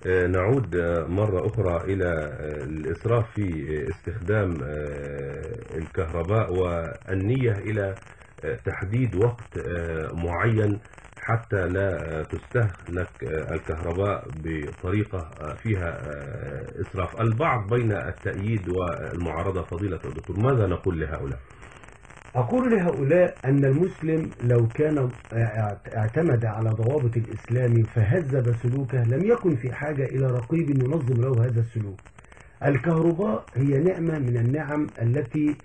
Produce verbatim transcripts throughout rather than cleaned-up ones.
نعود مرة أخرى إلى الإسراف في استخدام الكهرباء والنية إلى تحديد وقت معين حتى لا تستهلك الكهرباء بطريقة فيها إسراف. البعض بين التأييد والمعارضة فضيلة الدكتور، ماذا نقول لهؤلاء؟ أقول لهؤلاء أن المسلم لو كان اعتمد على ضوابط الإسلام فهذب سلوكه لم يكن في حاجة إلى رقيب ينظم له هذا السلوك. الكهرباء هي نعمة من النعم التي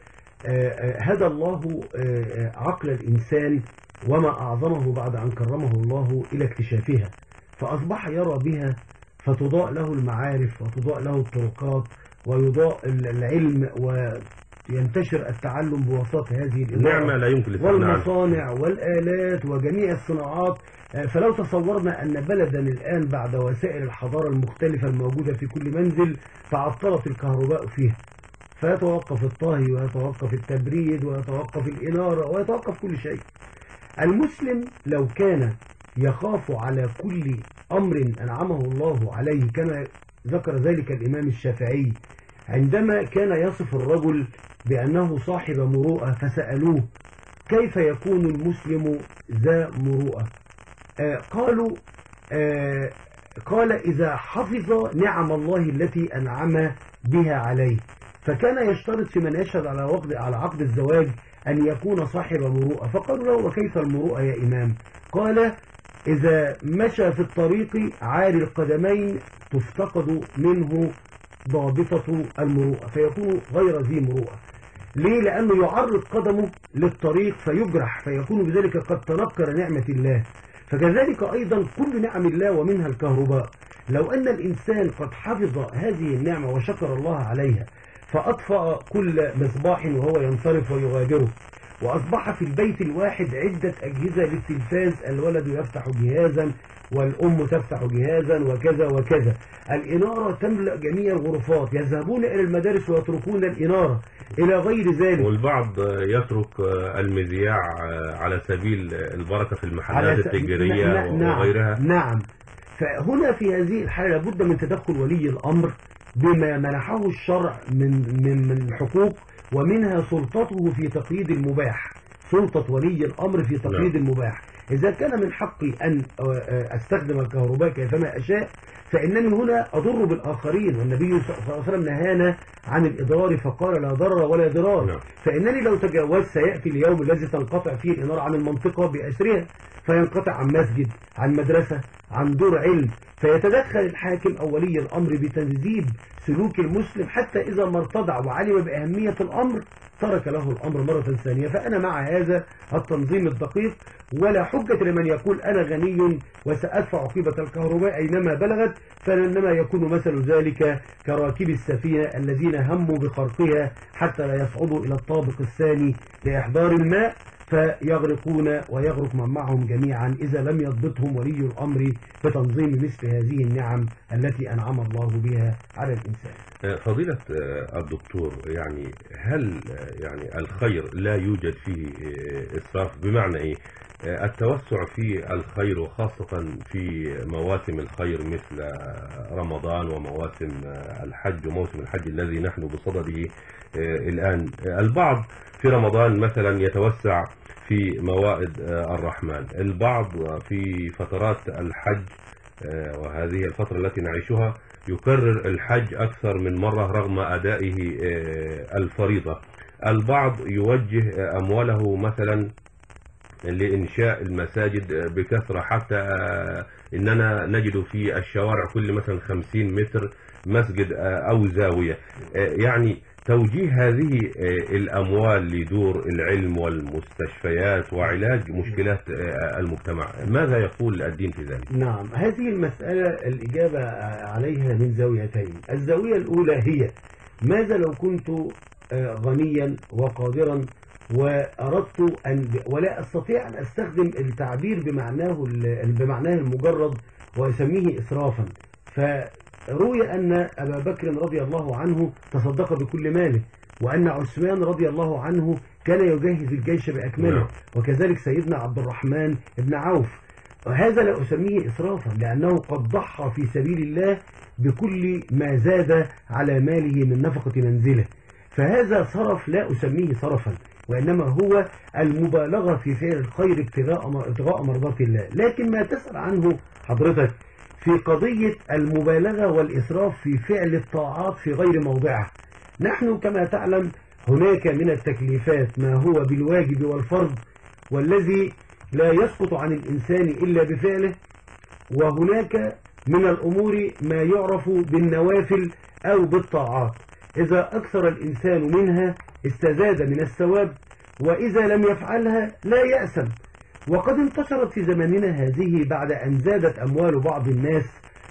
هدى الله عقل الإنسان وما أعظمه بعد أن كرمه الله إلى اكتشافها، فأصبح يرى بها فتضاء له المعارف وتضاء له الطرقات ويضاء العلم وينتشر التعلم بواسطة هذه نعمة لا يمكن الاستغناء عنها، والمصانع والآلات وجميع الصناعات. فلو تصورنا أن بلدا الآن بعد وسائل الحضارة المختلفة الموجودة في كل منزل تعطلت الكهرباء فيها، فيتوقف الطهي ويتوقف التبريد ويتوقف الإنارة ويتوقف كل شيء. المسلم لو كان يخاف على كل أمر أنعمه الله عليه كما ذكر ذلك الإمام الشافعي عندما كان يصف الرجل بأنه صاحب مروءة فسألوه كيف يكون المسلم ذا مروءة؟ آه قالوا آه قال إذا حفظ نعم الله التي أنعم بها عليه، فكان يشترط في من يشهد على عقد على عقد الزواج أن يكون صاحب مروءة. فقالوا له وكيف المروءة يا إمام؟ قال إذا مشى في الطريق عاري القدمين تفتقد منه ضابطة المروءة فيكون غير ذي مروءة. ليه؟ لأنه يعرض قدمه للطريق فيجرح فيكون بذلك قد تنكر نعمة الله. فكذلك أيضا كل نعم الله ومنها الكهرباء، لو أن الإنسان قد حفظ هذه النعمة وشكر الله عليها فأطفأ كل مصباح وهو ينصرف ويغادره، وأصبح في البيت الواحد عدة أجهزة للتلفاز، الولد يفتح جهازا والأم تفتح جهازا وكذا وكذا، الإنارة تملأ جميع الغرفات، يذهبون إلى المدارس ويتركون الإنارة إلى غير ذلك. والبعض يترك المذياع على سبيل البركة في المحلات التجارية وغيرها. نعم. فهنا في هذه الحالة لابد من تدخل ولي الأمر بما منحه الشرع من من من الحقوق، ومنها سلطته في تقييد المباح، سلطة ولي الأمر في تقييد المباح. إذا كان من حقي أن أستخدم الكهرباء كيفما أشاء فإنني هنا أضر بالآخرين، والنبي صلى الله عليه وسلم نهانا عن الإضرار فقال لا ضرر ولا ضرار. فإنني لو تجاوزت سيأتي اليوم الذي تنقطع فيه الإنارة عن المنطقة بأسرها، فينقطع عن مسجد، عن مدرسة، عن دور علم، فيتدخل الحاكم أو ولي الأمر بتنذيب سلوك المسلم حتى إذا ما ارتضع وعلم بأهمية الأمر ترك له الأمر مرة ثانية. فأنا مع هذا التنظيم الدقيق، ولا حجة لمن يقول أنا غني وسأدفع قيمة الكهرباء أينما بلغت، فإنما يكون مثل ذلك كراكب السفينة الذين هموا بخرقها حتى لا يصعدوا إلى الطابق الثاني لإحضار الماء فيغرقون ويغرق من معهم جميعا إذا لم يضبطهم ولي الأمر بتنظيم مثل هذه النعم التي أنعم الله بها على الإنسان. فضيلة الدكتور، يعني هل يعني الخير لا يوجد فيه إسراف؟ بمعنى إيه؟ التوسع في الخير وخاصة في مواسم الخير مثل رمضان ومواسم الحج وموسم الحج الذي نحن بصدده الآن. البعض في رمضان مثلا يتوسع في موائد الرحمن، البعض في فترات الحج وهذه الفترة التي نعيشها يكرر الحج أكثر من مرة رغم أدائه الفريضة، البعض يوجه أمواله مثلا لإنشاء المساجد بكثرة حتى إننا نجد في الشوارع كل مثلا خمسين متر مسجد أو زاوية. يعني توجيه هذه الأموال لدور العلم والمستشفيات وعلاج مشكلات المجتمع، ماذا يقول الدين في ذلك؟ نعم، هذه المسألة الإجابة عليها من زاويتين. الزاوية الأولى هي ماذا لو كنت غنيا وقادرا وأردت أن ولا أستطيع أن أستخدم التعبير بمعناه بمعناه المجرد وأسميه إسرافا. فروي أن أبا بكر رضي الله عنه تصدق بكل ماله، وأن عثمان رضي الله عنه كان يجهز الجيش بأكمله، وكذلك سيدنا عبد الرحمن بن عوف. هذا لا أسميه إسرافا، لأنه قد ضحى في سبيل الله بكل ما زاد على ماله من نفقة منزله، فهذا صرف لا أسميه صرفا، وإنما هو المبالغة في فعل الخير ابتغاء ابتغاء مرضات الله. لكن ما تسأل عنه حضرتك في قضية المبالغة والإسراف في فعل الطاعات في غير موضعها، نحن كما تعلم هناك من التكليفات ما هو بالواجب والفرض والذي لا يسقط عن الإنسان إلا بفعله، وهناك من الأمور ما يعرف بالنوافل أو بالطاعات، إذا أكثر الإنسان منها استزاد من الثواب، وإذا لم يفعلها لا يأسم. وقد انتشرت في زماننا هذه بعد أن زادت أموال بعض الناس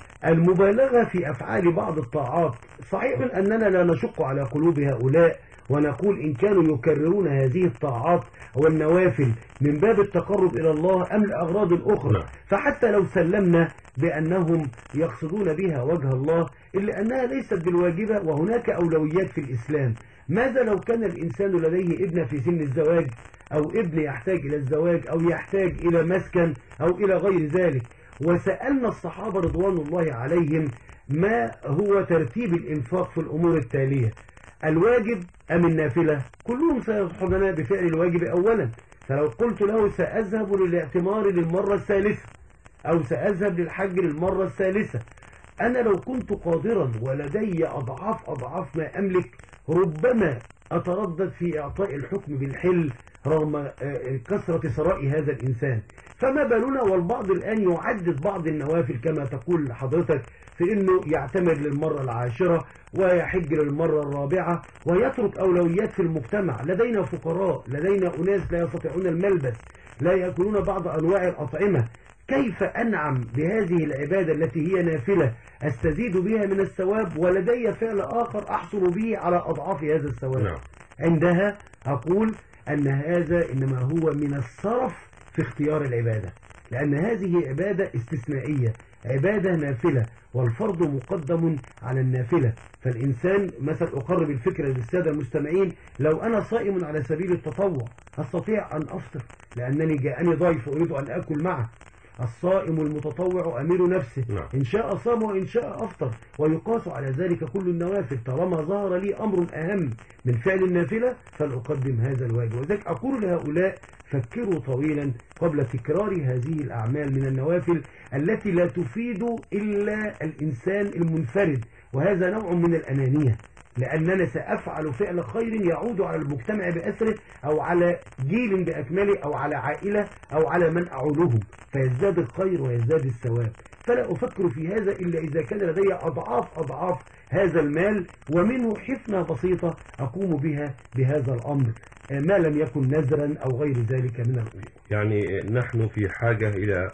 المبالغة في أفعال بعض الطاعات. صحيح أننا لا نشق على قلوب هؤلاء ونقول إن كانوا يكررون هذه الطاعات والنوافل من باب التقرب إلى الله أم لأغراض أخرى، فحتى لو سلمنا بأنهم يقصدون بها وجه الله إلا أنها ليست بالواجبة، وهناك أولويات في الإسلام. ماذا لو كان الإنسان لديه ابن في سن الزواج، أو ابن يحتاج إلى الزواج، أو يحتاج إلى مسكن، أو إلى غير ذلك، وسألنا الصحابة رضوان الله عليهم ما هو ترتيب الإنفاق في الأمور التالية: الواجب أم النافلة؟ كلهم سيصحبنا بفعل الواجب أولا. فلو قلت له سأذهب للاعتمار للمرة الثالثة أو سأذهب للحج للمرة الثالثة، أنا لو كنت قادرا ولدي أضعاف أضعاف ما أملك ربما أتردد في إعطاء الحكم بالحل رغم كثرة ثراء هذا الإنسان. فما بالنا والبعض الآن يعدد بعض النوافل كما تقول حضرتك في أنه يعتمر للمرة العاشرة ويحج للمرة الرابعة ويترك أولويات في المجتمع. لدينا فقراء، لدينا أناس لا يستطيعون الملبس، لا يأكلون بعض أنواع الأطعمة. كيف أنعم بهذه العبادة التي هي نافلة أستزيد بها من الثواب ولدي فعل آخر أحصل به على أضعاف هذا الثواب؟ نعم. عندها أقول أن هذا إنما هو من الصرف في اختيار العبادة، لأن هذه عبادة استثنائية، عبادة نافلة، والفرض مقدم على النافلة. فالإنسان مثلا أقرب الفكرة للسادة المستمعين، لو أنا صائم على سبيل التطوع أستطيع أن أفطر لأنني جاءني ضيف أريد أن أكل معه. الصائم المتطوع أمير نفسه، إن شاء صام وإن شاء أفطر، ويقاس على ذلك كل النوافل. طالما ظهر لي أمر أهم من فعل النافلة فلأقدم هذا الواجب. وذلك أقول لهؤلاء فكروا طويلا قبل تكرار هذه الأعمال من النوافل التي لا تفيد إلا الإنسان المنفرد، وهذا نوع من الأنانية، لأننا سأفعل فعل خير يعود على المجتمع بأسره أو على جيل بأكمله أو على عائلة أو على من أعولهم، فيزداد الخير ويزداد الثواب. فلا أفكر في هذا إلا إذا كان لدي أضعاف أضعاف هذا المال ومنه حفنة بسيطة أقوم بها بهذا الأمر ما لم يكن نذرا أو غير ذلك من الأمور. يعني نحن في حاجة إلى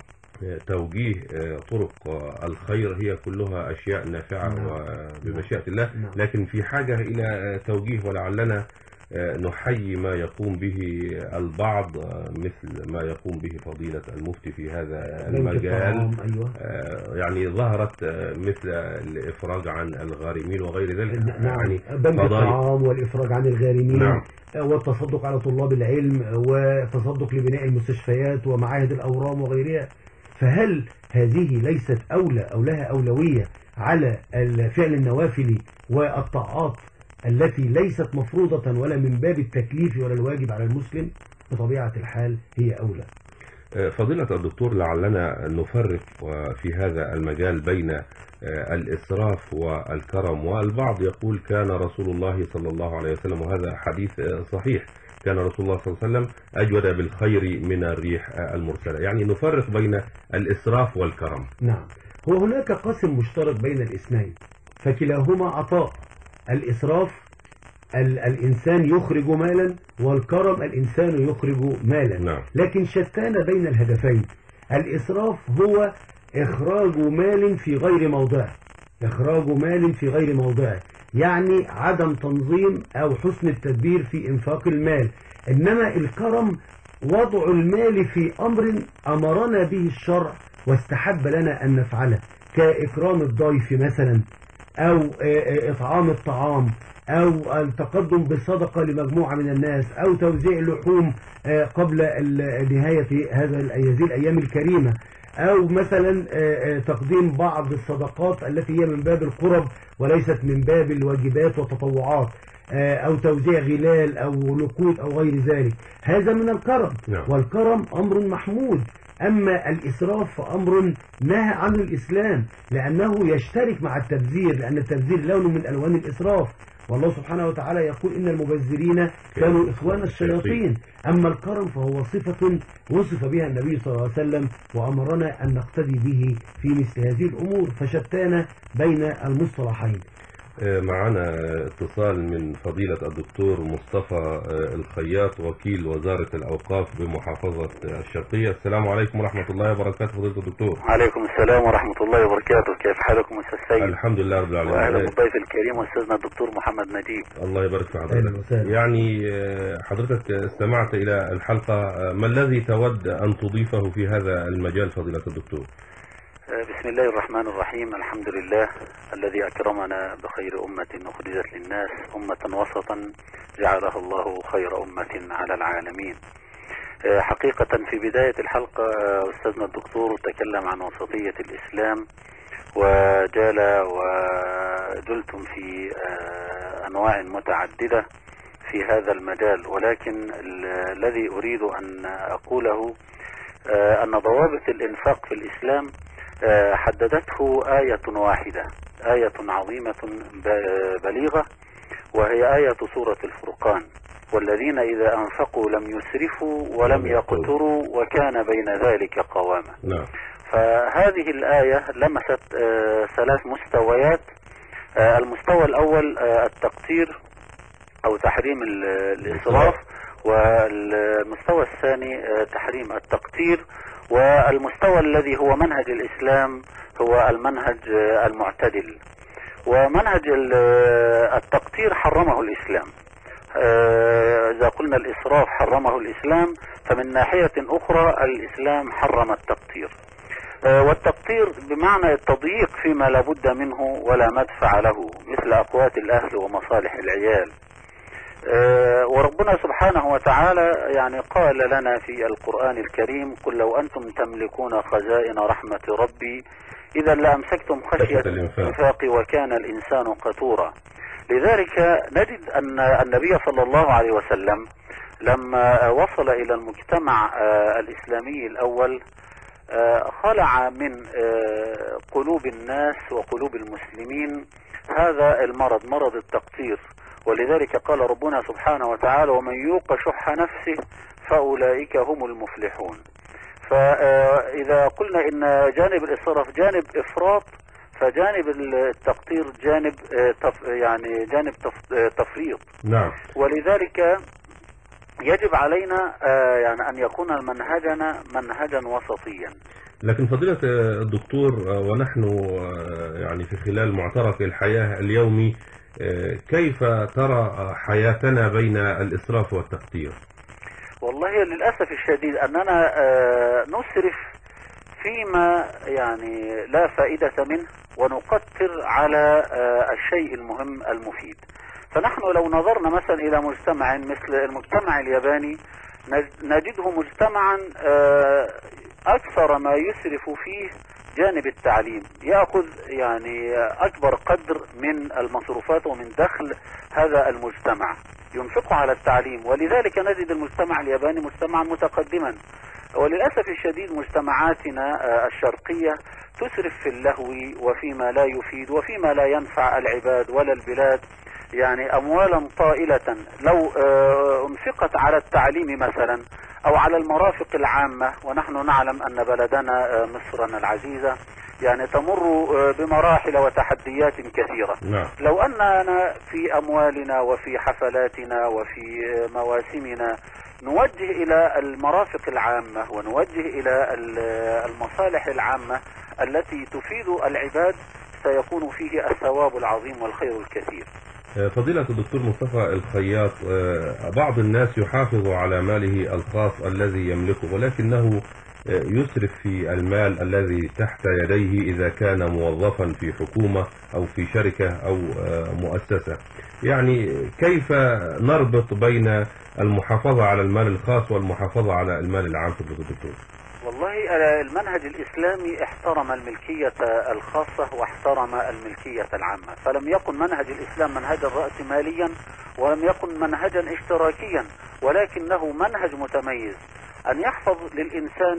توجيه طرق الخير، هي كلها أشياء نافعة نعم. وبمشيئة الله، نعم. لكن في حاجة إلى توجيه، ولعلنا نحيي ما يقوم به البعض مثل ما يقوم به فضيلة المفتي في هذا المجال. أيوة. يعني ظهرت مثل الإفراج عن الغارمين وغير ذلك. نعم. يعني بنك الطعام والإفراج عن الغارمين. نعم. والتصدق على طلاب العلم والتصدق لبناء المستشفيات ومعاهد الأورام وغيرها. فهل هذه ليست أولى أو لها أولوية على فعل النوافل والطاعات التي ليست مفروضة ولا من باب التكليف ولا الواجب على المسلم؟ بطبيعة الحال هي أولى. فضيلة الدكتور، لعلنا نفرق في هذا المجال بين الإسراف والكرم. والبعض يقول كان رسول الله صلى الله عليه وسلم، وهذا حديث صحيح، كان رسول الله صلى الله عليه وسلم أجود بالخير من الريح المرسلة. يعني نفرق بين الإسراف والكرم. نعم، هو هناك قسم مشترك بين الاثنين فكلاهما عطاء. الإسراف ال الإنسان يخرج مالا، والكرم الإنسان يخرج مالا. نعم. لكن شتان بين الهدفين. الإسراف هو إخراج مال في غير موضعه، إخراج مال في غير موضعه، يعني عدم تنظيم أو حسن التدبير في إنفاق المال. إنما الكرم وضع المال في أمر أمرنا به الشرع واستحب لنا أن نفعله، كإكرام الضيف مثلا، أو إطعام الطعام أو التقدم بالصدقة لمجموعة من الناس أو توزيع اللحوم قبل نهاية هذا هذه الأيام الكريمة، أو مثلا تقديم بعض الصدقات التي هي من باب القرب وليست من باب الواجبات والتطوعات، أو توزيع غلال أو نقود أو غير ذلك. هذا من الكرم، والكرم أمر محمود. أما الإسراف فأمر نهى عنه الإسلام، لأنه يشترك مع التبذير، لأن التبذير لون من ألوان الإسراف، والله سبحانه وتعالى يقول إن المبذرين كانوا إخوان الشياطين. أما الكرم فهو صفة وصف بها النبي صلى الله عليه وسلم، وأمرنا أن نقتدي به في مثل هذه الأمور، فشتان بين المصطلحين. معنا اتصال من فضيلة الدكتور مصطفى الخياط، وكيل وزارة الأوقاف بمحافظة الشرقية. السلام عليكم ورحمة الله وبركاته فضيلة الدكتور. عليكم السلام ورحمة الله وبركاته. كيف حالكم أستاذ سيد؟ الحمد لله رب العالمين. وأهلا بالضيف الكريم أستاذنا الدكتور محمد نجيب. الله يبارك في حضرتك. يعني حضرتك استمعت إلى الحلقة، ما الذي تود أن تضيفه في هذا المجال فضيلة الدكتور؟ بسم الله الرحمن الرحيم. الحمد لله الذي أكرمنا بخير أمة أخرجت للناس، أمة وسطا جعلها الله خير أمة على العالمين. حقيقة في بداية الحلقة أستاذنا الدكتور تكلم عن وسطية الإسلام، وجال وجلتم في أنواع متعددة في هذا المجال، ولكن الذي أريد أن أقوله أن ضوابط الإنفاق في الإسلام حددته آية واحدة، آية عظيمة بليغة، وهي آية سورة الفرقان: والذين إذا أنفقوا لم يسرفوا ولم يقتروا وكان بين ذلك قواما. نعم. فهذه الآية لمست ثلاث مستويات. المستوى الأول التقتير أو تحريم الإسراف، والمستوى الثاني تحريم التقتير، والمستوى الذي هو منهج الإسلام هو المنهج المعتدل. ومنهج التقتير حرمه الإسلام. إذا قلنا الإسراف حرمه الإسلام، فمن ناحية أخرى الإسلام حرم التقتير. والتقتير بمعنى التضييق فيما لا بد منه ولا مدفع له، مثل أقوات الأهل ومصالح العيال. وربنا سبحانه وتعالى يعني قال لنا في القرآن الكريم: قل لو أنتم تملكون خزائن رحمة ربي إذا لأمسكتم خشية الإنفاق وكان الإنسان قتورا. لذلك نجد أن النبي صلى الله عليه وسلم لما وصل إلى المجتمع الإسلامي الأول خلع من قلوب الناس وقلوب المسلمين هذا المرض، مرض التقتير. ولذلك قال ربنا سبحانه وتعالى: ومن يوق شح نفسه فأولئك هم المفلحون. فإذا قلنا إن جانب الإسراف جانب إفراط، فجانب التقتير جانب يعني جانب تفريط. نعم. ولذلك يجب علينا يعني أن يكون منهجنا منهجا وسطيا. لكن فضيلة الدكتور، ونحن يعني في خلال معترك الحياة اليومي، كيف ترى حياتنا بين الإسراف والتقتير؟ والله للأسف الشديد أننا نسرف فيما يعني لا فائدة منه، ونقتر على الشيء المهم المفيد. فنحن لو نظرنا مثلا إلى مجتمع مثل المجتمع الياباني نجده مجتمعا أكثر ما يسرف فيه جانب التعليم، يأخذ يعني أكبر قدر من المصروفات ومن دخل هذا المجتمع ينفقه على التعليم. ولذلك نجد المجتمع الياباني مجتمعا متقدما. وللأسف الشديد مجتمعاتنا الشرقية تسرف في اللهو وفيما لا يفيد وفيما لا ينفع العباد ولا البلاد، يعني أموالا طائلة لو انفقت على التعليم مثلا أو على المرافق العامة. ونحن نعلم أن بلدنا مصرنا العزيزة يعني تمر بمراحل وتحديات كثيرة. نعم. لو أننا في أموالنا وفي حفلاتنا وفي مواسمنا نوجه إلى المرافق العامة ونوجه إلى المصالح العامة التي تفيد العباد، سيكون فيه الثواب العظيم والخير الكثير. فضيلة الدكتور مصطفى الخياط، بعض الناس يحافظ على ماله الخاص الذي يملكه، ولكنه يسرف في المال الذي تحت يديه إذا كان موظفا في حكومة أو في شركة أو مؤسسة. يعني كيف نربط بين المحافظة على المال الخاص والمحافظة على المال العام في الدكتور؟ والله المنهج الإسلامي احترم الملكية الخاصة واحترم الملكية العامة، فلم يكن منهج الإسلام منهجا رأسماليا ولم يكن منهجا اشتراكيا، ولكنه منهج متميز أن يحفظ للإنسان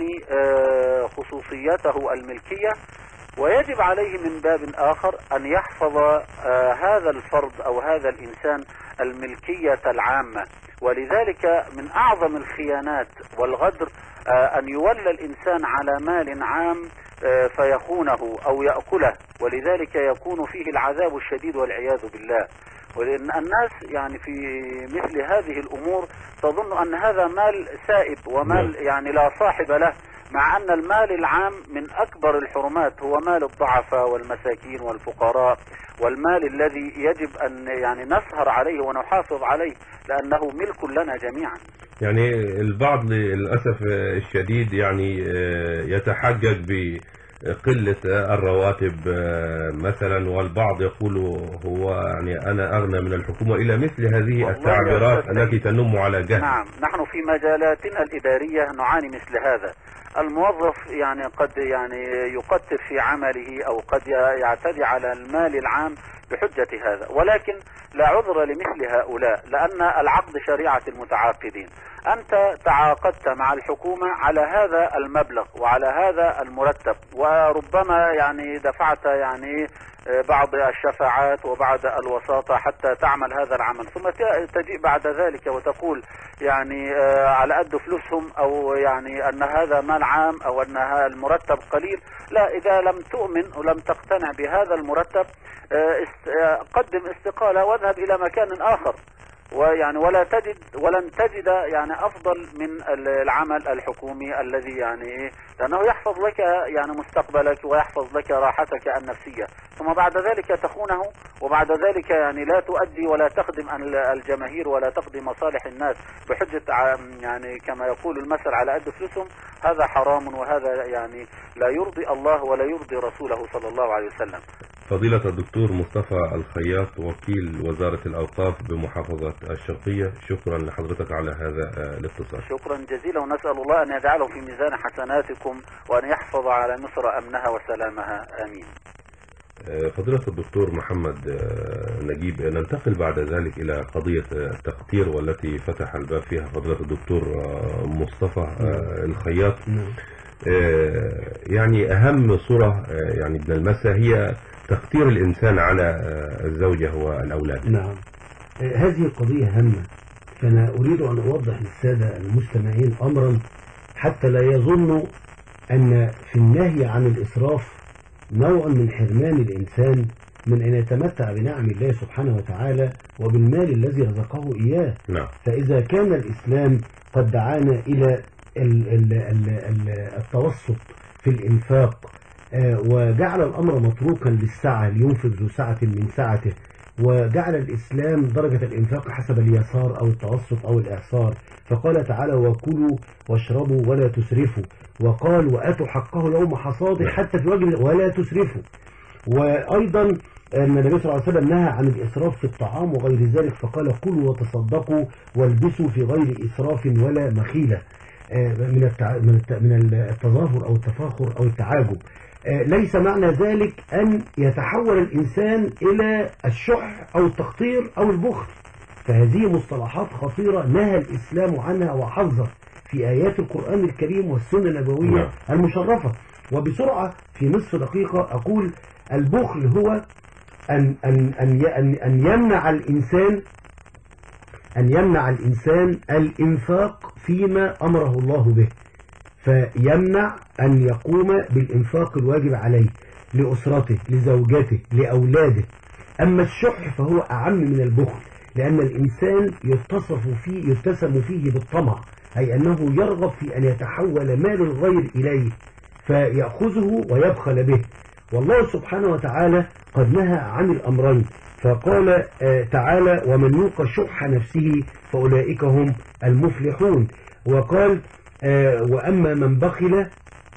خصوصيته الملكية، ويجب عليه من باب آخر أن يحفظ هذا الفرد أو هذا الإنسان الملكية العامة. ولذلك من أعظم الخيانات والغدر أن يولى الإنسان على مال عام فيخونه أو يأكله، ولذلك يكون فيه العذاب الشديد والعياذ بالله. ولأن الناس يعني في مثل هذه الأمور تظن أن هذا مال سائب ومال يعني لا صاحب له، مع أن المال العام من أكبر الحرمات، هو مال الضعفاء والمساكين والفقراء، والمال الذي يجب أن يعني نسهر عليه ونحافظ عليه لأنه ملك لنا جميعا. يعني البعض للأسف الشديد يعني يتحجج بقلة الرواتب مثلا، والبعض يقول هو يعني أنا أغنى من الحكومة، إلى مثل هذه التعبيرات التي تنم على جهل. نعم، نحن في مجالاتنا الإدارية نعاني مثل هذا. الموظف يعني قد يعني يقتر في عمله أو قد يعتدي على المال العام بحجة هذا، ولكن لا عذر لمثل هؤلاء، لأن العقد شريعة المتعاقدين. أنت تعاقدت مع الحكومة على هذا المبلغ وعلى هذا المرتب، وربما يعني دفعت يعني بعض الشفاعات وبعض الوساطة حتى تعمل هذا العمل، ثم تجيء بعد ذلك وتقول يعني على قد فلوسهم، أو يعني أن هذا مال عام أو أن هذا المرتب قليل. لا، إذا لم تؤمن ولم تقتنع بهذا المرتب قدم استقالة واذهب إلى مكان آخر، ويعني ولا تجد ولن تجد يعني أفضل من العمل الحكومي الذي يعني لأنه يحفظ لك يعني مستقبلك ويحفظ لك راحتك النفسية، ثم بعد ذلك تخونه، وبعد ذلك يعني لا تؤدي ولا تخدم الجماهير ولا تقضي مصالح الناس بحجة يعني كما يقول المثل على قد فلوسهم. هذا حرام، وهذا يعني لا يرضي الله ولا يرضي رسوله صلى الله عليه وسلم. فضيلة الدكتور مصطفى الخياط، وكيل وزارة الأوقاف بمحافظة الشرقية، شكرا لحضرتك على هذا الاتصال. شكرا جزيلا، ونسأل الله أن يجعله في ميزان حسناتكم وأن يحفظ على مصر أمنها وسلامها، آمين. فضيلة الدكتور محمد نجيب، ننتقل بعد ذلك إلى قضية التقطير والتي فتح الباب فيها فضيلة الدكتور مصطفى الخياط. يعني أهم صورة يعني بنلمسها هي تقطير الإنسان على الزوجة والأولاد. نعم، هذه قضية هامة، فأنا أريد أن أوضح للسادة المستمعين أمرا حتى لا يظنوا أن في النهي عن الإسراف نوع من حرمان الإنسان من أن يتمتع بنعم الله سبحانه وتعالى وبالمال الذي رزقه إياه. نعم. فإذا كان الإسلام قد دعانا إلى التوسط في الإنفاق وجعل الأمر متروكا للسعة، لينفق ذو سعة من سعته، وجعل الإسلام درجة الإنفاق حسب اليسار أو التوسط أو الإعصار، فقال تعالى: وكلوا واشربوا ولا تسرفوا، وقال: وآتوا حقه يوم حصاده، حتى في وجه ولا تسرفوا. وأيضا النبي صلى الله عليه وسلم نهى عن الإسراف في الطعام وغير ذلك، فقال: كلوا وتصدقوا والبسوا في غير إسراف ولا مخيلة، من من التظاهر أو التفاخر أو التعاجب. ليس معنى ذلك أن يتحول الإنسان إلى الشح أو التقطير أو البخل، فهذه مصطلحات خطيرة نهى الإسلام عنها وحذر في آيات القرآن الكريم والسنة النبوية المشرفة. وبسرعة في نصف دقيقة أقول: البخل هو أن أن أن أن يمنع الإنسان أن يمنع الإنسان الإنفاق فيما أمره الله به، فيمنع أن يقوم بالإنفاق الواجب عليه لأسرته، لزوجته، لأولاده. أما الشح فهو أعم من البخل، لأن الإنسان يتصف فيه يتسم فيه بالطمع، أي أنه يرغب في أن يتحول مال الغير إليه فيأخذه ويبخل به. والله سبحانه وتعالى قد نهى عن الأمرين، فقال تعالى: ومن يوق شح نفسه فأولئك هم المفلحون. وقال: آه وأما من بخل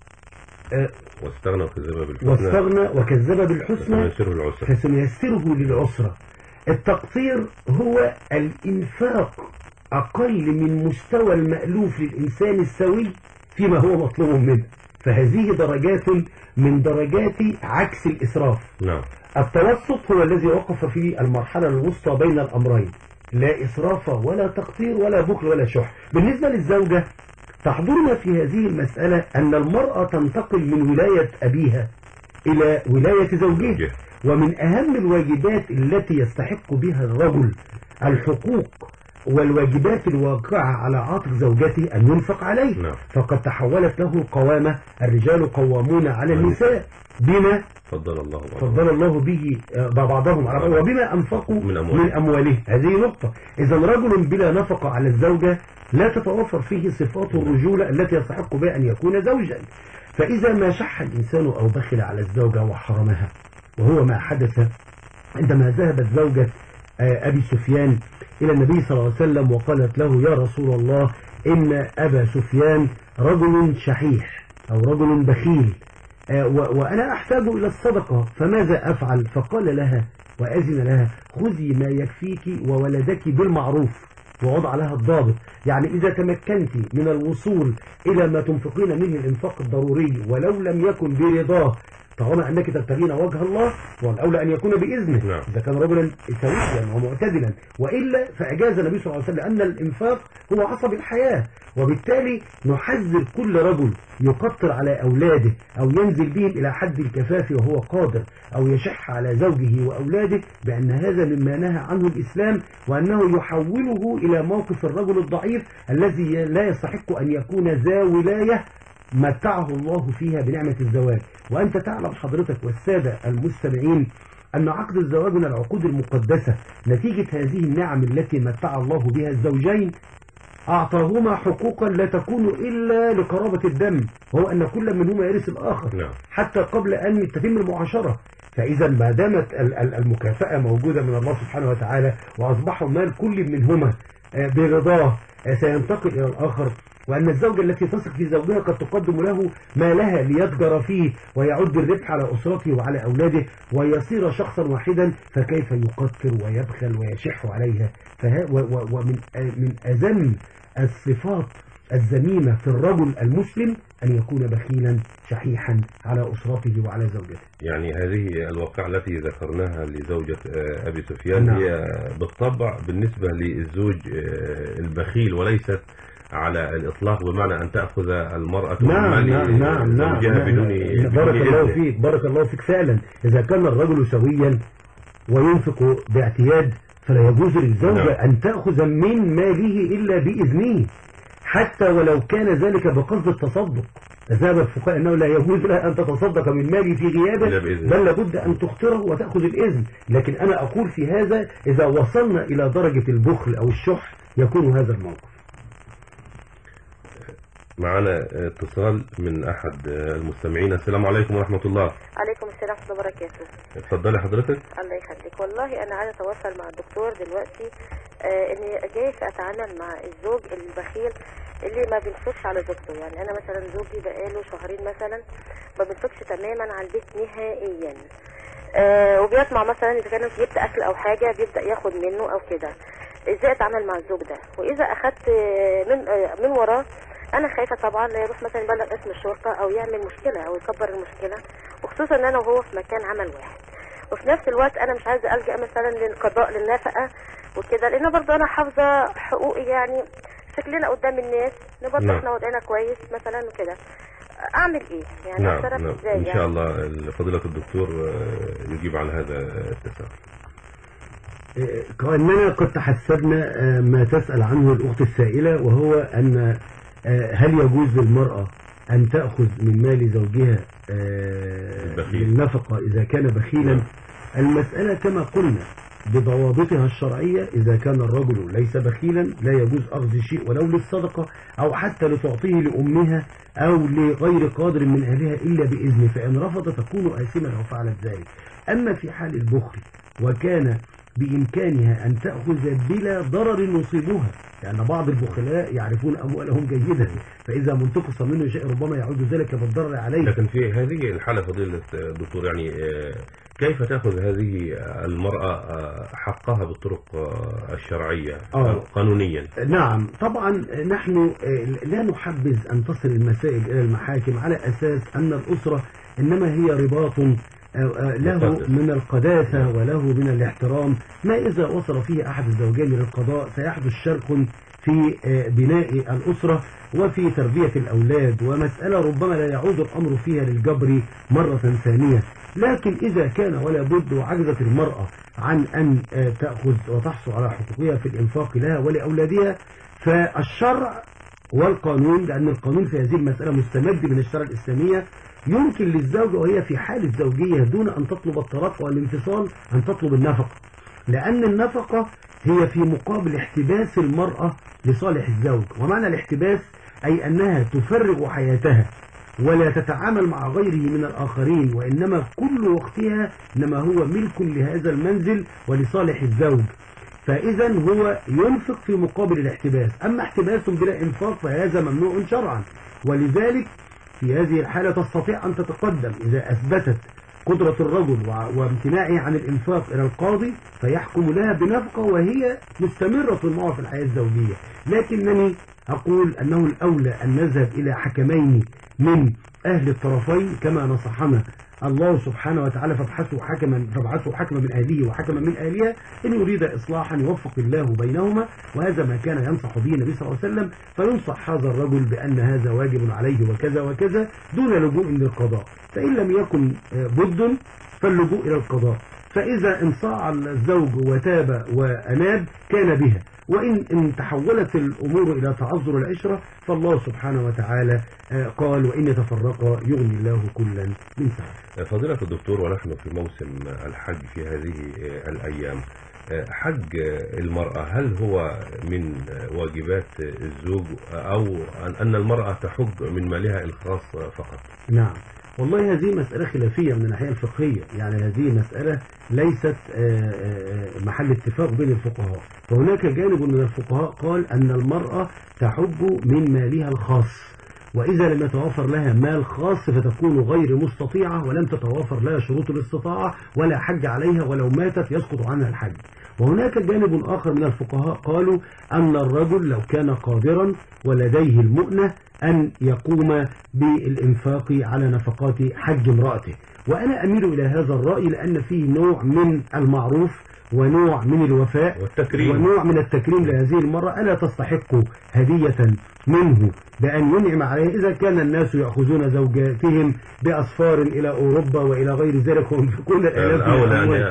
آه واستغنى وكذب بالحسنى واستغنى وكذب بالحسنى فسنيسره العسرى. فسنيسره للعسرى. التقصير هو الإنفاق أقل من مستوى المألوف للإنسان السوي فيما هو مطلوب منه، فهذه درجات من درجات عكس الإسراف. نعم. التوسط هو الذي وقف في المرحلة الوسطى بين الأمرين، لا إسراف ولا تقصير ولا بخل ولا شح. بالنسبة للزوجة تحضرنا في هذه المسألة أن المرأة تنتقل من ولاية أبيها إلى ولاية زوجها، ومن أهم الواجبات التي يستحق بها الرجل الحقوق والواجبات الواقعة على عاتق زوجته أن ينفق عليه. نعم. فقد تحولت له القوامة، الرجال قوامون على النساء بما فضل الله فضل الله به بعضهم على بعض وبما أنفقوا من أموالهم. من أمواله. هذه نقطة. إذا رجل بلا نفقة على الزوجة لا تتوفر فيه صفات الرجولة التي يستحق بها أن يكون زوجا. فإذا ما شح الإنسان أو بخل على الزوجة وحرمها، وهو ما حدث عندما ذهبت زوجة أبي سفيان إلى النبي صلى الله عليه وسلم وقالت له: يا رسول الله، إن أبا سفيان رجل شحيح أو رجل بخيل، وأنا أحتاج إلى الصدقة، فماذا أفعل؟ فقال لها وأذن لها: خذي ما يكفيك وولدك بالمعروف، ووضع لها الضابط. يعني إذا تمكنت من الوصول إلى ما تنفقين منه الإنفاق الضروري ولو لم يكن برضاه، طالما أنك تبتغين وجه الله، والأولى أن يكون بإذنه. نعم. إذا كان رجلا سويا ومعتدلا، وإلا فأجاز النبي صلى الله عليه وسلم أن الإنفاق هو عصب الحياة. وبالتالي نحذر كل رجل يقطر على أولاده أو ينزل بهم إلى حد الكفاف وهو قادر، أو يشح على زوجه وأولاده، بأن هذا مما نهى عنه الإسلام، وأنه يحوله إلى موقف الرجل الضعيف الذي لا يستحق أن يكون ذا ولاية متعه الله فيها بنعمة الزواج. وأنت تعلم حضرتك والسادة المستمعين أن عقد الزواج من العقود المقدسة نتيجة هذه النعم التي متع الله بها الزوجين، أعطاهما حقوقا لا تكون إلا لقرابة الدم، وهو أن كل منهما يرث الآخر. نعم. حتى قبل أن تتم المعاشرة. فإذا ما دامت المكافأة موجودة من الله سبحانه وتعالى، وأصبح مال كل منهما برضاه سينتقل إلى الآخر، وأن الزوجة التي تثق في زوجها قد تقدم له مالها ليتجر فيه ويعد الربح على أسرته وعلى أولاده ويصير شخصا واحدا، فكيف يقتر ويبخل ويشح عليها؟ ومن من أذم الصفات الذميمة في الرجل المسلم أن يكون بخيلا شحيحا على أسرته وعلى زوجته. يعني هذه الواقعة التي ذكرناها لزوجة أبي سفيان، نعم، هي بالطبع بالنسبة للزوج البخيل، وليست على الإطلاق بمعنى أن تأخذ المرأة نعم من نعم نعم زوجها نعم بدون بارك الله فيك بارك الله فيك فعلا. إذا كان الرجل سويا وينفق باعتياد فلا يجوز للزوجة نعم. أن تأخذ من ماله إلا بإذنه، حتى ولو كان ذلك بقصد التصدق. ذهب الفقهاء أنه لا يجوز لها أن تتصدق من مالي في غيابه، بل لابد أن تخطره وتأخذ الإذن. لكن أنا أقول في هذا إذا وصلنا إلى درجة البخل أو الشح يكون هذا الموقف. معنا اتصال من أحد المستمعين. السلام عليكم ورحمة الله. عليكم السلام ورحمة الله وبركاته. اتفضلي حضرتك. الله يخليك. والله أنا عايزة أتواصل مع الدكتور دلوقتي، آه إني جاي أتعامل مع الزوج البخيل اللي ما بينفقش على زوجته. يعني أنا مثلا زوجي بقاله شهرين مثلا ما بينفقش تماما على البيت نهائيا، آه وبيطمع مثلا إذا كان جبت أكل أو حاجة بيبدأ ياخد منه أو كده. إزاي أتعامل مع الزوج ده؟ وإذا أخدت من آه من وراه انا خايفه طبعا لا يروح مثلا يبلغ اسم الشرطه او يعمل مشكله او يكبر المشكله، وخصوصا ان انا وهو في مكان عمل واحد. وفي نفس الوقت انا مش عايزه الجا مثلا للقضاء للنفقه وكده، لان برضه انا حافظه حقوقي، يعني شكلنا قدام الناس نبقى نعم. احنا وضعنا كويس مثلا وكده. اعمل ايه يعني؟ نعم اتصرف نعم. ازاي؟ ان شاء الله فضيله الدكتور يجيب على هذا التساؤل. كأننا قد تحسبنا ما تسأل عنه الأخت السائلة، وهو أن هل يجوز للمرأة أن تأخذ من مال زوجها للنفقة إذا كان بخيلا؟ المسألة كما قلنا بضوابطها الشرعية، إذا كان الرجل ليس بخيلا لا يجوز أخذ شيء ولو للصدقة أو حتى لتعطيه لأمها أو لغير قادر من أهلها إلا بإذنه، فإن رفض تكون آثما لو فعلت ذلك. أما في حال البخل وكان بإمكانها أن تأخذ بلا ضرر يصيبها، لأن يعني بعض البخلاء يعرفون أموالهم جيدا، فإذا منتقص منه شيء ربما يعود ذلك بالضرر عليه. لكن في هذه الحالة فضيلة الدكتور يعني كيف تأخذ هذه المرأة حقها بالطرق الشرعية آه. قانونيا؟ نعم طبعا نحن لا نحبذ أن تصل المسائل إلى المحاكم على أساس أن الأسرة إنما هي رباط له من القداسة وله من الاحترام، ما إذا وصل فيه أحد الزوجين للقضاء سيحدث شرخ في بناء الأسرة وفي تربية الأولاد، ومسألة ربما لا يعود الأمر فيها للجبر مرة ثانية. لكن إذا كان ولا بد وعجزت المرأة عن أن تأخذ وتحصل على حقوقها في الإنفاق لها ولأولادها، فالشرع والقانون، لأن القانون في هذه المسألة مستمد من الشرع الإسلامية، يمكن للزوجة وهي في حال الزوجية دون أن تطلب الطلاق والانفصال أن تطلب النفقة، لأن النفقة هي في مقابل احتباس المرأة لصالح الزوج. ومعنى الاحتباس أي أنها تفرغ حياتها ولا تتعامل مع غيره من الآخرين، وإنما كل وقتها إنما هو ملك لهذا المنزل ولصالح الزوج، فإذا هو ينفق في مقابل الاحتباس. أما احتباس بلا إنفاق فهذا ممنوع شرعا، ولذلك في هذه الحالة تستطيع أن تتقدم إذا أثبتت قدرة الرجل وامتناعه عن الإنفاق إلى القاضي فيحكم لها بنفقة وهي مستمرة معه في الحياة الزوجية. لكنني أقول أنه الأولى أن نذهب إلى حكمين من أهل الطرفين كما نصحنا الله سبحانه وتعالى، فابحثوا حكما فابعثوا حكما من أهله وحكما من أهلها إن يريد إصلاحا يوفق الله بينهما، وهذا ما كان ينصح به النبي صلى الله عليه وسلم. فينصح هذا الرجل بأن هذا واجب عليه وكذا وكذا دون لجوء للقضاء، فإن لم يكن بد فاللجوء إلى القضاء. فإذا انصاع الزوج وتاب وأناب كان بها، وإن إن تحولت الأمور إلى تعذر العشرة فالله سبحانه وتعالى قال وإن يتفرقا يغني الله كلا من سعته. فضيلة الدكتور، ونحن في موسم الحج في هذه الأيام، حج المرأة هل هو من واجبات الزوج أو أن المرأة تحج من مالها الخاص فقط؟ نعم والله هذه مسألة خلافية من الناحية الفقهية، يعني هذه مسألة ليست محل اتفاق بين الفقهاء، فهناك جانب من الفقهاء قال أن المرأة تحج من مالها الخاص، وإذا لم يتوافر لها مال خاص فتكون غير مستطيعة ولم تتوافر لها شروط الاستطاعة ولا حج عليها، ولو ماتت يسقط عنها الحج. وهناك جانب آخر من الفقهاء قالوا أن الرجل لو كان قادرا ولديه المؤنة أن يقوم بالإنفاق على نفقات حج امرأته، وأنا أميل إلى هذا الرأي لأن فيه نوع من المعروف ونوع من الوفاء والتكريم ونوع من التكريم لهذه المرأة، ألا تستحق هدية منه بأن ينعم عليه. إذا كان الناس يأخذون زوجاتهم بأسفار إلى أوروبا وإلى غير ذلك وينفقون الآلاف الأولى أن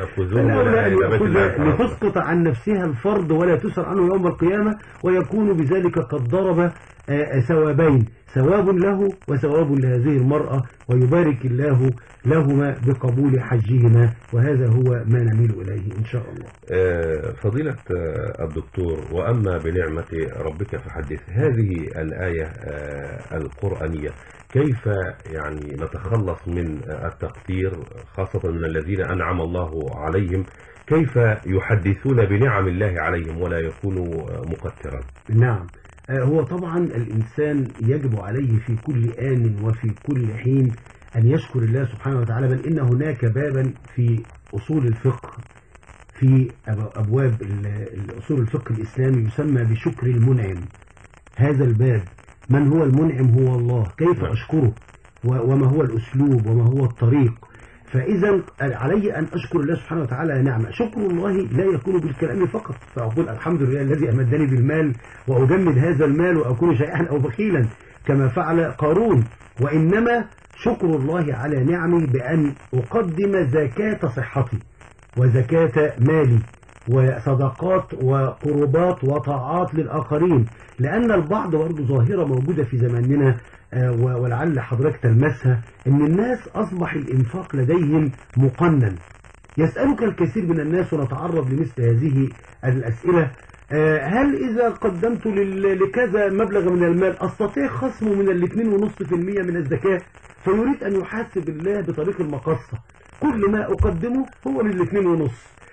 يأخذون لتسقط عن نفسها الفرض ولا تسأل عنه يوم القيامة، ويكون بذلك قد ضرب ثوابين، ثواب له وثواب لهذه المرأة، ويبارك الله لهما بقبول حجهما، وهذا هو ما نميل إليه إن شاء الله. فضيلة الدكتور، وأما بنعمة ربك فحدث، هذه الآية القرآنية كيف يعني نتخلص من التقصير خاصة من الذين أنعم الله عليهم، كيف يحدثون بنعم الله عليهم ولا يكونوا مقترا؟ نعم، هو طبعا الإنسان يجب عليه في كل آن وفي كل حين أن يشكر الله سبحانه وتعالى، بل إن هناك بابا في أصول الفقه في أبواب أصول الفقه الإسلامي يسمى بشكر المنعم. هذا الباب من هو المنعم؟ هو الله، كيف أشكره وما هو الأسلوب وما هو الطريق. فإذا علي أن أشكر الله سبحانه وتعالى نعمة. شكر الله لا يكون بالكلام فقط، فأقول الحمد لله الذي أمدني بالمال وأجمد هذا المال وأكون شيئا أو بخيلا كما فعل قارون، وإنما شكر الله على نعمه بأن أقدم زكاة صحتي وزكاة مالي وصدقات وقربات وطاعات للآخرين، لأن البعض برضه ظاهرة موجودة في زماننا ولعل حضرتك تلمسها، ان الناس اصبح الانفاق لديهم مقنن. يسألك الكثير من الناس ونتعرض لمثل هذه الاسئلة، هل اذا قدمت لكذا مبلغ من المال استطيع خصمه من الاثنين ونصف في المية من الزكاة؟ فيريد ان يحاسب الله بطريق المقصة، كل ما اقدمه هو من الاثنين ونصف،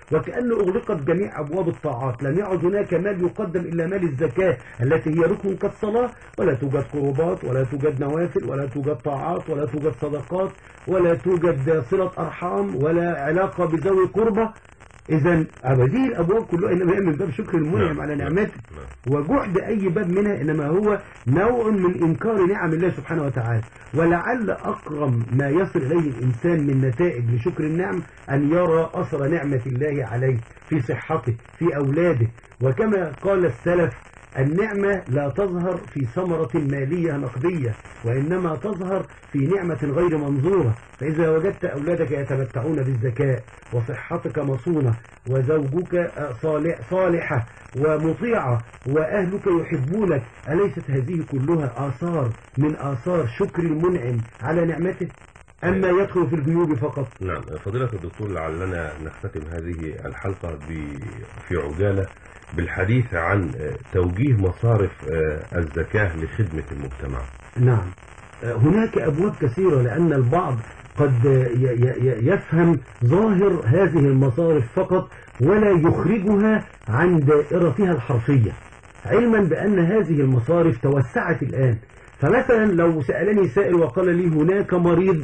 وكأن أغلقت جميع أبواب الطاعات، لم يعد هناك مال يقدم إلا مال الزكاة التي هي ركن كالصلاة، ولا توجد قربات ولا توجد نوافل ولا توجد طاعات ولا توجد صدقات ولا توجد صلة أرحام ولا علاقة بذوي قربة. إذا هذه الأبواب كلها إنما هي من باب شكر المنعم على نعمته، وجحد أي باب منها إنما هو نوع من إنكار نعم الله سبحانه وتعالى. ولعل أقرب ما يصل إليه الإنسان من نتائج لشكر النعم أن يرى أثر نعمة الله عليه في صحته في أولاده. وكما قال السلف: النعمة لا تظهر في ثمرة مالية نقدية، وإنما تظهر في نعمة غير منظورة. فإذا وجدت أولادك يتمتعون بالذكاء وصحتك مصونة وزوجك صالح صالحة ومطيعة وأهلك يحبونك، أليست هذه كلها آثار من آثار شكر المنعم على نعمته؟ أما يدخل في الجيوب فقط. نعم فضيلة الدكتور، لعلنا نختتم هذه الحلقة في عجالة بالحديث عن توجيه مصارف الزكاة لخدمة المجتمع. نعم هناك أبواب كثيرة، لأن البعض قد يفهم ظاهر هذه المصارف فقط ولا يخرجها عن دائرتها الحرفية، علما بأن هذه المصارف توسعت الآن. فمثلا لو سألني سائل وقال لي هناك مريض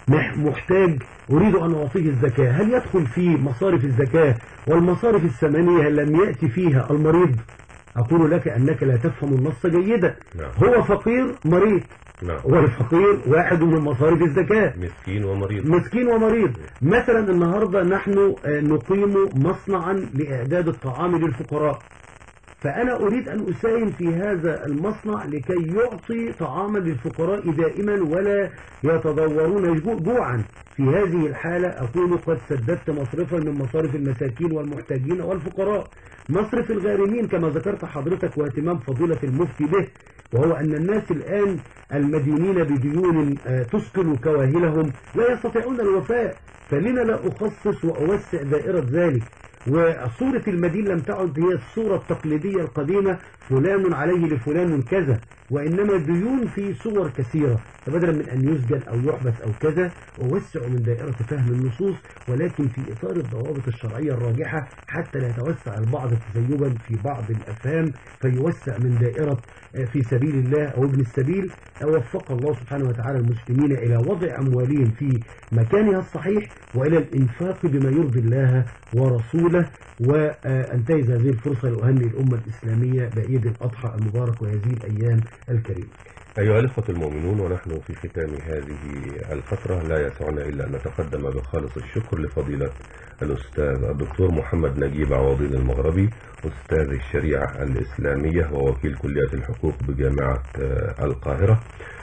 محتاج أريد أن أعطيه الزكاة، هل يدخل في مصارف الزكاة والمصارف الثمانية لم يأتي فيها المريض؟ أقول لك أنك لا تفهم النص جيدا. نعم. هو فقير مريض. نعم. والفقير واحد من مصارف الزكاة. مسكين ومريض. مسكين ومريض. مثلا النهاردة نحن نقيم مصنعا لإعداد الطعام للفقراء، فأنا أريد أن أساهم في هذا المصنع لكي يعطي طعاما للفقراء دائما ولا يتضورون جوعا. في هذه الحالة أكون قد سددت مصرفا من مصارف المساكين والمحتاجين والفقراء. مصرف الغارمين كما ذكرت حضرتك واهتمام فضيلة المفتي به، وهو أن الناس الآن المدينين بديون تثقل كواهلهم لا يستطيعون الوفاء، فلنا لا أخصص وأوسع دائرة ذلك. وصورة المدين لم تعد هي الصورة التقليدية القديمة فلان عليه لفلان كذا، وإنما ديون في صور كثيرة. فبدلا من أن يسجن أو يحبس أو كذا أوسع من دائرة فهم النصوص، ولكن في إطار الضوابط الشرعية الراجحة حتى لا يتوسع البعض تسيبا في بعض الأفهام فيوسع من دائرة في سبيل الله أو ابن السبيل. وفق الله سبحانه وتعالى المسلمين إلى وضع أموالهم في مكانها الصحيح وإلى الإنفاق بما يرضي الله ورسوله. وأنتهز هذه الفرصة لأهنئ الأمة الإسلامية بعيد الأضحى المبارك وهذه الأيام الكريمة. أيها الأخوة المؤمنون، ونحن في ختام هذه الفترة لا يسعنا إلا أن نتقدم بخالص الشكر لفضيلة الأستاذ الدكتور محمد نجيب عوضين المغربي، أستاذ الشريعة الإسلامية ووكيل كلية الحقوق بجامعة القاهرة.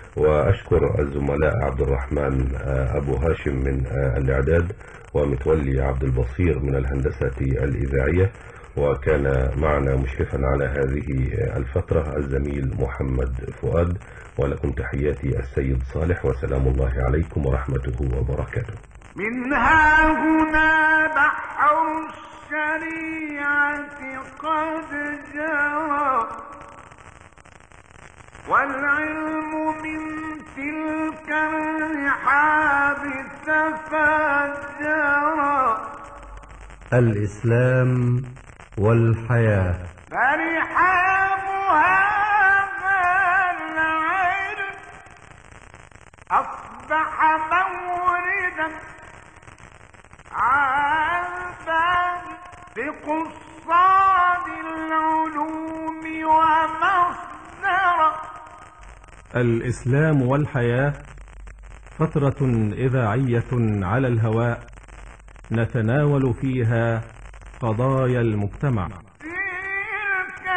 وأشكر الزملاء عبد الرحمن أبو هاشم من الإعداد ومتولي عبد البصير من الهندسة الإذاعية، وكان معنا مشرفا على هذه الفترة الزميل محمد فؤاد. ولكم تحياتي السيد صالح، وسلام الله عليكم ورحمته وبركاته. منها هنا بحر الشريعة قد جرى، والعلم من تلك الرحاب تفجرا. الإسلام والحياة. فرحاب هذا العلم أصبح موردا عذبا بقصاد العلوم ومصدرا. الإسلام والحياة فترة إذاعية على الهواء نتناول فيها قضايا المجتمع. تلك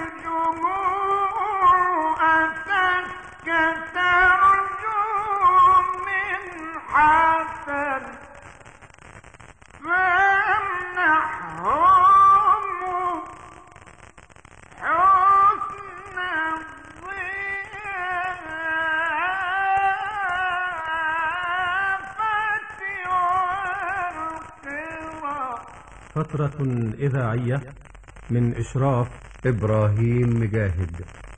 الجموع أتتك ترجو من حسن، فامنحهم حسن فترة إذاعية من إشراف إبراهيم مجاهد.